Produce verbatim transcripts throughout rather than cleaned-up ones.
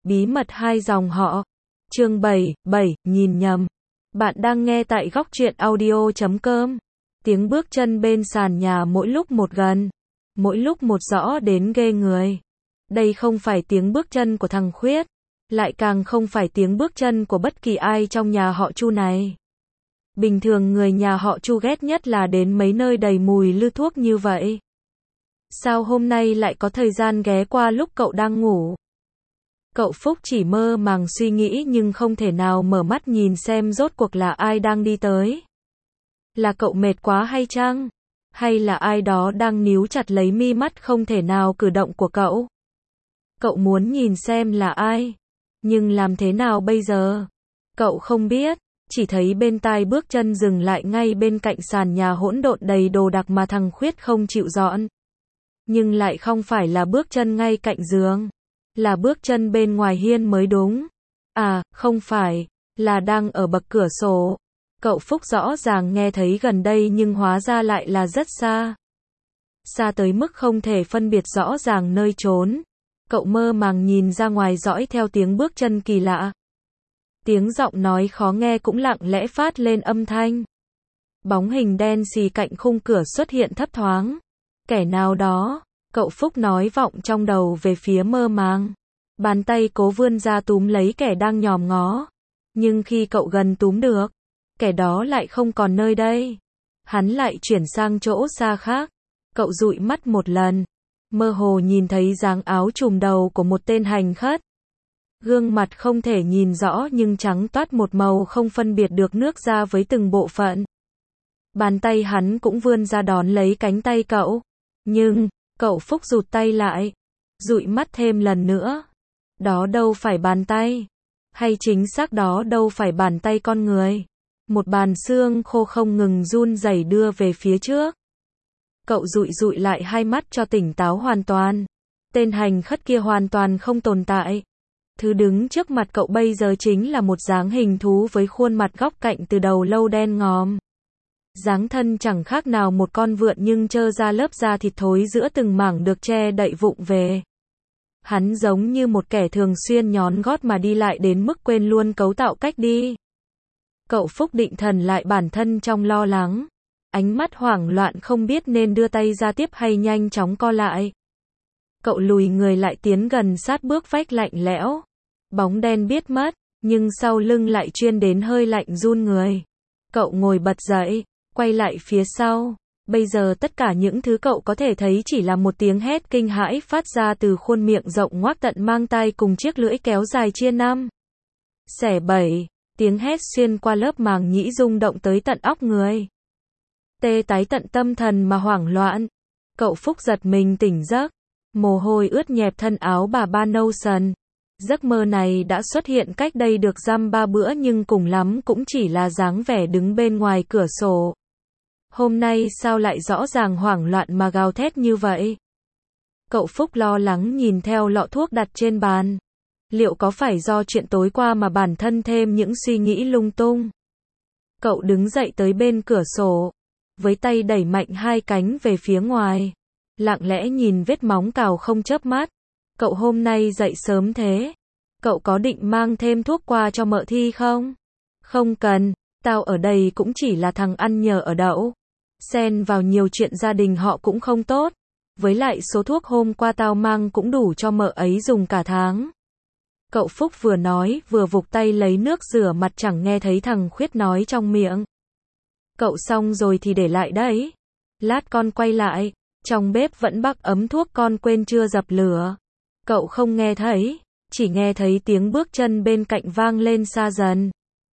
bí mật hai dòng họ. Chương bảy, bảy, nhìn nhầm. Bạn đang nghe tại góc truyện audio chấm com. Tiếng bước chân bên sàn nhà mỗi lúc một gần, mỗi lúc một rõ đến ghê người. Đây không phải tiếng bước chân của thằng Khuyết, lại càng không phải tiếng bước chân của bất kỳ ai trong nhà họ Chu này. Bình thường người nhà họ Chu ghét nhất là đến mấy nơi đầy mùi lư thuốc như vậy. Sao hôm nay lại có thời gian ghé qua lúc cậu đang ngủ? Cậu Phúc chỉ mơ màng suy nghĩ nhưng không thể nào mở mắt nhìn xem rốt cuộc là ai đang đi tới. Là cậu mệt quá hay chăng? Hay là ai đó đang níu chặt lấy mi mắt không thể nào cử động của cậu? Cậu muốn nhìn xem là ai, nhưng làm thế nào bây giờ? Cậu không biết, chỉ thấy bên tai bước chân dừng lại ngay bên cạnh sàn nhà hỗn độn đầy đồ đạc mà thằng Khuyết không chịu dọn. Nhưng lại không phải là bước chân ngay cạnh giường, là bước chân bên ngoài hiên mới đúng. À, không phải, là đang ở bậc cửa sổ. Cậu Phúc rõ ràng nghe thấy gần đây nhưng hóa ra lại là rất xa. Xa tới mức không thể phân biệt rõ ràng nơi trốn. Cậu mơ màng nhìn ra ngoài dõi theo tiếng bước chân kỳ lạ. Tiếng giọng nói khó nghe cũng lặng lẽ phát lên âm thanh. Bóng hình đen xì cạnh khung cửa xuất hiện thấp thoáng. Kẻ nào đó, cậu Phúc nói vọng trong đầu về phía mơ màng. Bàn tay cố vươn ra túm lấy kẻ đang nhòm ngó. Nhưng khi cậu gần túm được, kẻ đó lại không còn nơi đây. Hắn lại chuyển sang chỗ xa khác. Cậu dụi mắt một lần, mơ hồ nhìn thấy dáng áo trùm đầu của một tên hành khất. Gương mặt không thể nhìn rõ nhưng trắng toát một màu không phân biệt được nước da với từng bộ phận. Bàn tay hắn cũng vươn ra đón lấy cánh tay cậu. Nhưng, cậu Phúc rụt tay lại. Dụi mắt thêm lần nữa. Đó đâu phải bàn tay. Hay chính xác đó đâu phải bàn tay con người. Một bàn xương khô không ngừng run rẩy đưa về phía trước. Cậu dụi dụi lại hai mắt cho tỉnh táo hoàn toàn. Tên hành khất kia hoàn toàn không tồn tại. Thứ đứng trước mặt cậu bây giờ chính là một dáng hình thú với khuôn mặt góc cạnh từ đầu lâu đen ngòm. Dáng thân chẳng khác nào một con vượn nhưng trơ ra lớp da thịt thối giữa từng mảng được che đậy vụng về. Hắn giống như một kẻ thường xuyên nhón gót mà đi lại đến mức quên luôn cấu tạo cách đi. Cậu Phúc định thần lại bản thân trong lo lắng. Ánh mắt hoảng loạn không biết nên đưa tay ra tiếp hay nhanh chóng co lại. Cậu lùi người lại tiến gần sát bước vách lạnh lẽo. Bóng đen biết mất, nhưng sau lưng lại chuyên đến hơi lạnh run người. Cậu ngồi bật dậy, quay lại phía sau. Bây giờ tất cả những thứ cậu có thể thấy chỉ là một tiếng hét kinh hãi phát ra từ khuôn miệng rộng ngoác tận mang tai cùng chiếc lưỡi kéo dài chia năm xẻ bảy. Tiếng hét xuyên qua lớp màng nhĩ rung động tới tận óc người. Tê tái tận tâm thần mà hoảng loạn. Cậu Phúc giật mình tỉnh giấc. Mồ hôi ướt nhẹp thân áo bà ba nâu sần. Giấc mơ này đã xuất hiện cách đây được dăm ba bữa nhưng cùng lắm cũng chỉ là dáng vẻ đứng bên ngoài cửa sổ. Hôm nay sao lại rõ ràng hoảng loạn mà gào thét như vậy? Cậu Phúc lo lắng nhìn theo lọ thuốc đặt trên bàn. Liệu có phải do chuyện tối qua mà bản thân thêm những suy nghĩ lung tung? Cậu đứng dậy tới bên cửa sổ, với tay đẩy mạnh hai cánh về phía ngoài. Lặng lẽ nhìn vết móng cào không chớp mắt. Cậu hôm nay dậy sớm thế. Cậu có định mang thêm thuốc qua cho mợ Thi không? Không cần, tao ở đây cũng chỉ là thằng ăn nhờ ở đậu. Xen vào nhiều chuyện gia đình họ cũng không tốt. Với lại số thuốc hôm qua tao mang cũng đủ cho mợ ấy dùng cả tháng. Cậu Phúc vừa nói vừa vục tay lấy nước rửa mặt chẳng nghe thấy thằng Khuyết nói trong miệng. Cậu xong rồi thì để lại đấy. Lát con quay lại. Trong bếp vẫn bắc ấm thuốc con quên chưa dập lửa. Cậu không nghe thấy, chỉ nghe thấy tiếng bước chân bên cạnh vang lên xa dần.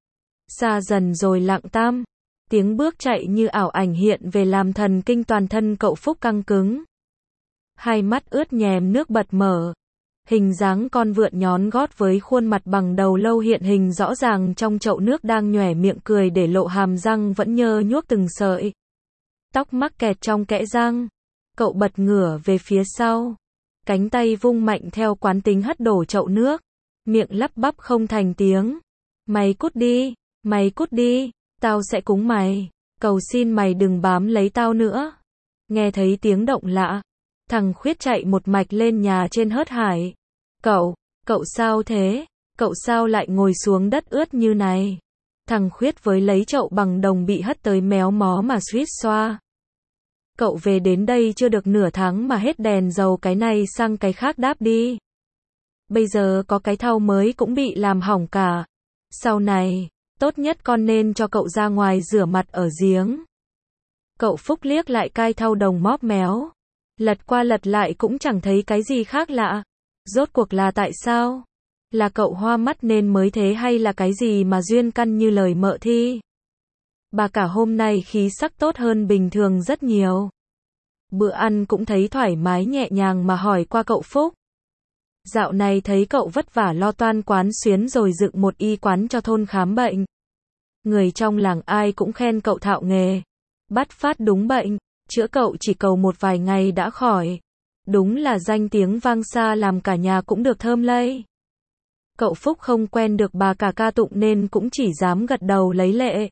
Xa dần rồi lặng tăm. Tiếng bước chạy như ảo ảnh hiện về làm thần kinh toàn thân cậu Phúc căng cứng. Hai mắt ướt nhèm nước bật mở. Hình dáng con vượn nhón gót với khuôn mặt bằng đầu lâu hiện hình rõ ràng trong chậu nước đang nhoẻn miệng cười để lộ hàm răng vẫn nhơ nhuốc từng sợi. Tóc mắc kẹt trong kẽ răng. Cậu bật ngửa về phía sau. Cánh tay vung mạnh theo quán tính hất đổ chậu nước. Miệng lắp bắp không thành tiếng. Mày cút đi, mày cút đi, tao sẽ cúng mày. Cầu xin mày đừng bám lấy tao nữa. Nghe thấy tiếng động lạ. Thằng Khuyết chạy một mạch lên nhà trên hớt hải. Cậu, Cậu sao thế? Cậu sao lại ngồi xuống đất ướt như này? Thằng Khuyết với lấy chậu bằng đồng bị hất tới méo mó mà suýt xoa. Cậu về đến đây chưa được nửa tháng mà hết đèn dầu cái này sang cái khác đáp đi. Bây giờ có cái thau mới cũng bị làm hỏng cả. Sau này, tốt nhất con nên cho cậu ra ngoài rửa mặt ở giếng. Cậu Phúc liếc lại cái thau đồng móp méo. Lật qua lật lại cũng chẳng thấy cái gì khác lạ. Rốt cuộc là tại sao? Là cậu hoa mắt nên mới thế hay là cái gì mà duyên căn như lời Mợ Thi? Bà cả hôm nay khí sắc tốt hơn bình thường rất nhiều. Bữa ăn cũng thấy thoải mái nhẹ nhàng mà hỏi qua cậu Phúc. Dạo này thấy cậu vất vả lo toan quán xuyến rồi dựng một y quán cho thôn khám bệnh. Người trong làng ai cũng khen cậu thạo nghề. Bắt phát đúng bệnh, chữa cậu chỉ cầu một vài ngày đã khỏi. Đúng là danh tiếng vang xa làm cả nhà cũng được thơm lây. Cậu Phúc không quen được bà cả ca tụng nên cũng chỉ dám gật đầu lấy lệ.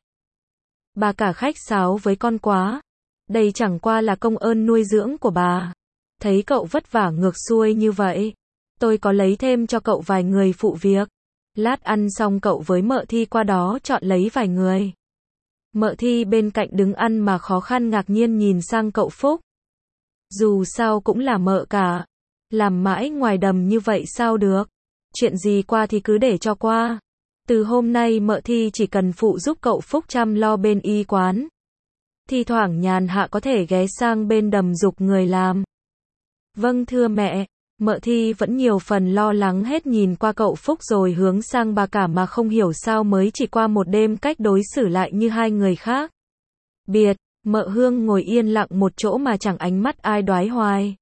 Bà cả khách sáo với con quá. Đây chẳng qua là công ơn nuôi dưỡng của bà. Thấy cậu vất vả ngược xuôi như vậy, tôi có lấy thêm cho cậu vài người phụ việc. Lát ăn xong cậu với Mợ Thi qua đó chọn lấy vài người. Mợ Thi bên cạnh đứng ăn mà khó khăn ngạc nhiên nhìn sang cậu Phúc. Dù sao cũng là mợ cả. Làm mãi ngoài đầm như vậy sao được. Chuyện gì qua thì cứ để cho qua. Từ hôm nay Mợ Thi chỉ cần phụ giúp cậu Phúc chăm lo bên y quán. Thi thoảng nhàn hạ có thể ghé sang bên đầm giục người làm. Vâng thưa mẹ. Mợ Thi vẫn nhiều phần lo lắng hết nhìn qua cậu Phúc rồi hướng sang bà cả mà không hiểu sao mới chỉ qua một đêm cách đối xử lại như hai người khác. Biệt, Mợ Hương ngồi yên lặng một chỗ mà chẳng ánh mắt ai đoái hoài.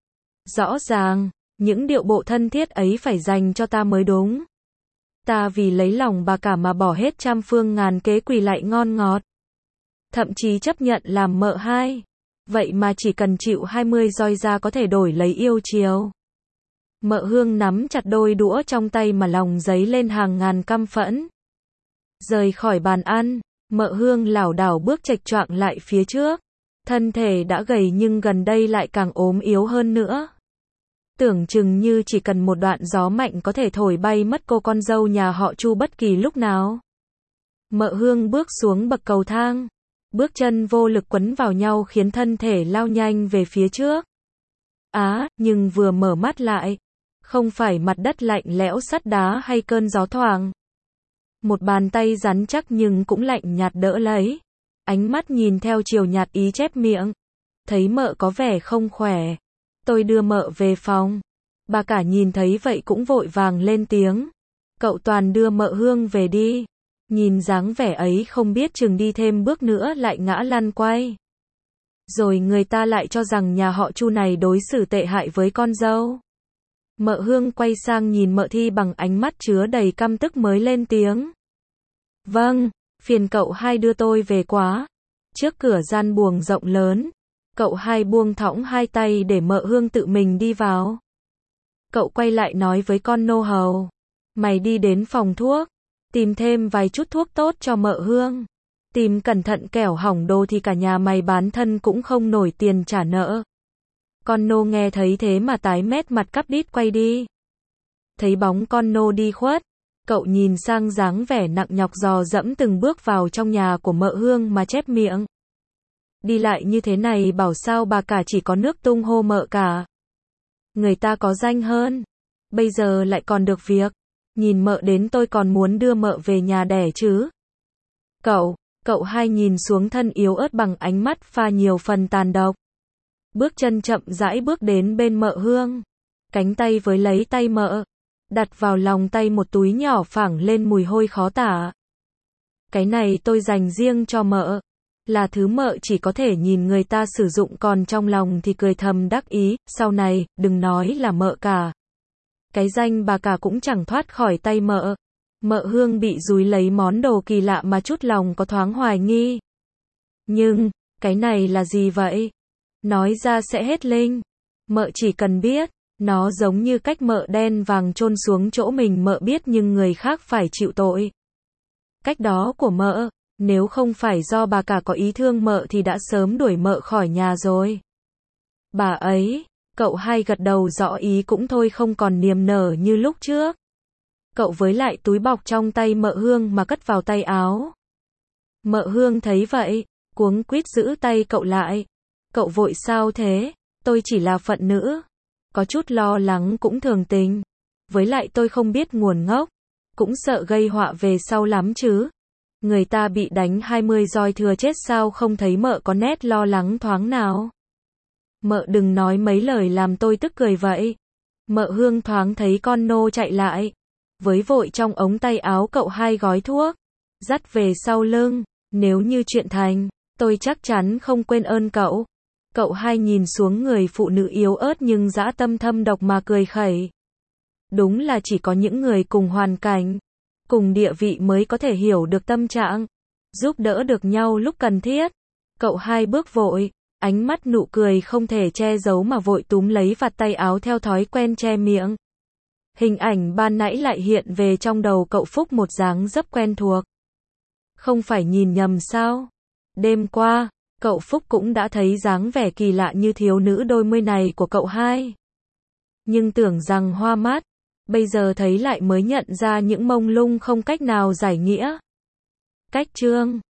Rõ ràng, những điệu bộ thân thiết ấy phải dành cho ta mới đúng. Ta vì lấy lòng bà cả mà bỏ hết trăm phương ngàn kế quỳ lại ngon ngọt. Thậm chí chấp nhận làm mợ hai. Vậy mà chỉ cần chịu hai mươi roi ra có thể đổi lấy yêu chiều. Mợ Hương nắm chặt đôi đũa trong tay mà lòng dấy lên hàng ngàn căm phẫn. Rời khỏi bàn ăn, Mợ Hương lảo đảo bước chệch choạng lại phía trước. Thân thể đã gầy nhưng gần đây lại càng ốm yếu hơn nữa. Tưởng chừng như chỉ cần một đoạn gió mạnh có thể thổi bay mất cô con dâu nhà họ Chu bất kỳ lúc nào. Mợ Hương bước xuống bậc cầu thang. Bước chân vô lực quấn vào nhau khiến thân thể lao nhanh về phía trước. Á, nhưng vừa mở mắt lại. Không phải mặt đất lạnh lẽo sắt đá hay cơn gió thoảng. Một bàn tay rắn chắc nhưng cũng lạnh nhạt đỡ lấy. Ánh mắt nhìn theo chiều nhạt ý chép miệng. Thấy mợ có vẻ không khỏe. Tôi đưa mợ về phòng. Bà cả nhìn thấy vậy cũng vội vàng lên tiếng. Cậu Toàn đưa Mợ Hương về đi. Nhìn dáng vẻ ấy không biết chừng đi thêm bước nữa lại ngã lăn quay. Rồi người ta lại cho rằng nhà họ Chu này đối xử tệ hại với con dâu. Mợ Hương quay sang nhìn Mợ Thi bằng ánh mắt chứa đầy căm tức mới lên tiếng. Vâng, phiền cậu hai đưa tôi về quá. Trước cửa gian buồng rộng lớn, cậu hai buông thõng hai tay để Mợ Hương tự mình đi vào. Cậu quay lại nói với con nô hầu. Mày đi đến phòng thuốc, tìm thêm vài chút thuốc tốt cho Mợ Hương. Tìm cẩn thận kẻo hỏng đồ thì cả nhà mày bán thân cũng không nổi tiền trả nợ. Con nô nghe thấy thế mà tái mét mặt cắp đít quay đi. Thấy bóng con nô đi khuất, cậu nhìn sang dáng vẻ nặng nhọc dò dẫm từng bước vào trong nhà của Mợ Hương mà chép miệng. Đi lại như thế này bảo sao bà cả chỉ có nước tung hô mợ cả. Người ta có danh hơn. Bây giờ lại còn được việc. Nhìn mợ đến tôi còn muốn đưa mợ về nhà đẻ chứ. Cậu, cậu hai nhìn xuống thân yếu ớt bằng ánh mắt pha nhiều phần tàn độc. Bước chân chậm rãi bước đến bên Mợ Hương. Cánh tay với lấy tay mợ. Đặt vào lòng tay một túi nhỏ phảng lên mùi hôi khó tả. Cái này tôi dành riêng cho mợ. Là thứ mợ chỉ có thể nhìn người ta sử dụng còn trong lòng thì cười thầm đắc ý. Sau này, đừng nói là mợ cả. Cái danh bà cả cũng chẳng thoát khỏi tay mợ. Mợ Hương bị dúi lấy món đồ kỳ lạ mà chút lòng có thoáng hoài nghi. Nhưng, cái này là gì vậy? Nói ra sẽ hết linh. Mợ chỉ cần biết, nó giống như cách mợ đen vàng chôn xuống chỗ mình mợ biết nhưng người khác phải chịu tội. Cách đó của mợ, nếu không phải do bà cả có ý thương mợ thì đã sớm đuổi mợ khỏi nhà rồi. Bà ấy, Cậu hai gật đầu rõ ý cũng thôi không còn niềm nở như lúc trước. Cậu với lại túi bọc trong tay Mợ Hương mà cất vào tay áo. Mợ Hương thấy vậy, cuống quýt giữ tay cậu lại. Cậu vội sao thế? Tôi chỉ là phận nữ. Có chút lo lắng cũng thường tình. Với lại tôi không biết nguồn gốc. Cũng sợ gây họa về sau lắm chứ. Người ta bị đánh hai mươi roi thừa chết sao không thấy Mợ có nét lo lắng thoáng nào. Mợ đừng nói mấy lời làm tôi tức cười vậy. Mợ Hương thoáng thấy con nô chạy lại. Với vội trong ống tay áo cậu hai gói thuốc. Dắt về sau lưng. Nếu như chuyện thành, tôi chắc chắn không quên ơn cậu. Cậu hai nhìn xuống người phụ nữ yếu ớt nhưng dã tâm thâm độc mà cười khẩy. Đúng là chỉ có những người cùng hoàn cảnh, cùng địa vị mới có thể hiểu được tâm trạng, giúp đỡ được nhau lúc cần thiết. Cậu hai bước vội, ánh mắt nụ cười không thể che giấu mà vội túm lấy vạt tay áo theo thói quen che miệng. Hình ảnh ban nãy lại hiện về trong đầu cậu Phúc một dáng dấp quen thuộc. Không phải nhìn nhầm sao? Đêm qua, cậu Phúc cũng đã thấy dáng vẻ kỳ lạ như thiếu nữ đôi mươi này của cậu hai. Nhưng tưởng rằng hoa mắt, bây giờ thấy lại mới nhận ra những mông lung không cách nào giải nghĩa. Cách chương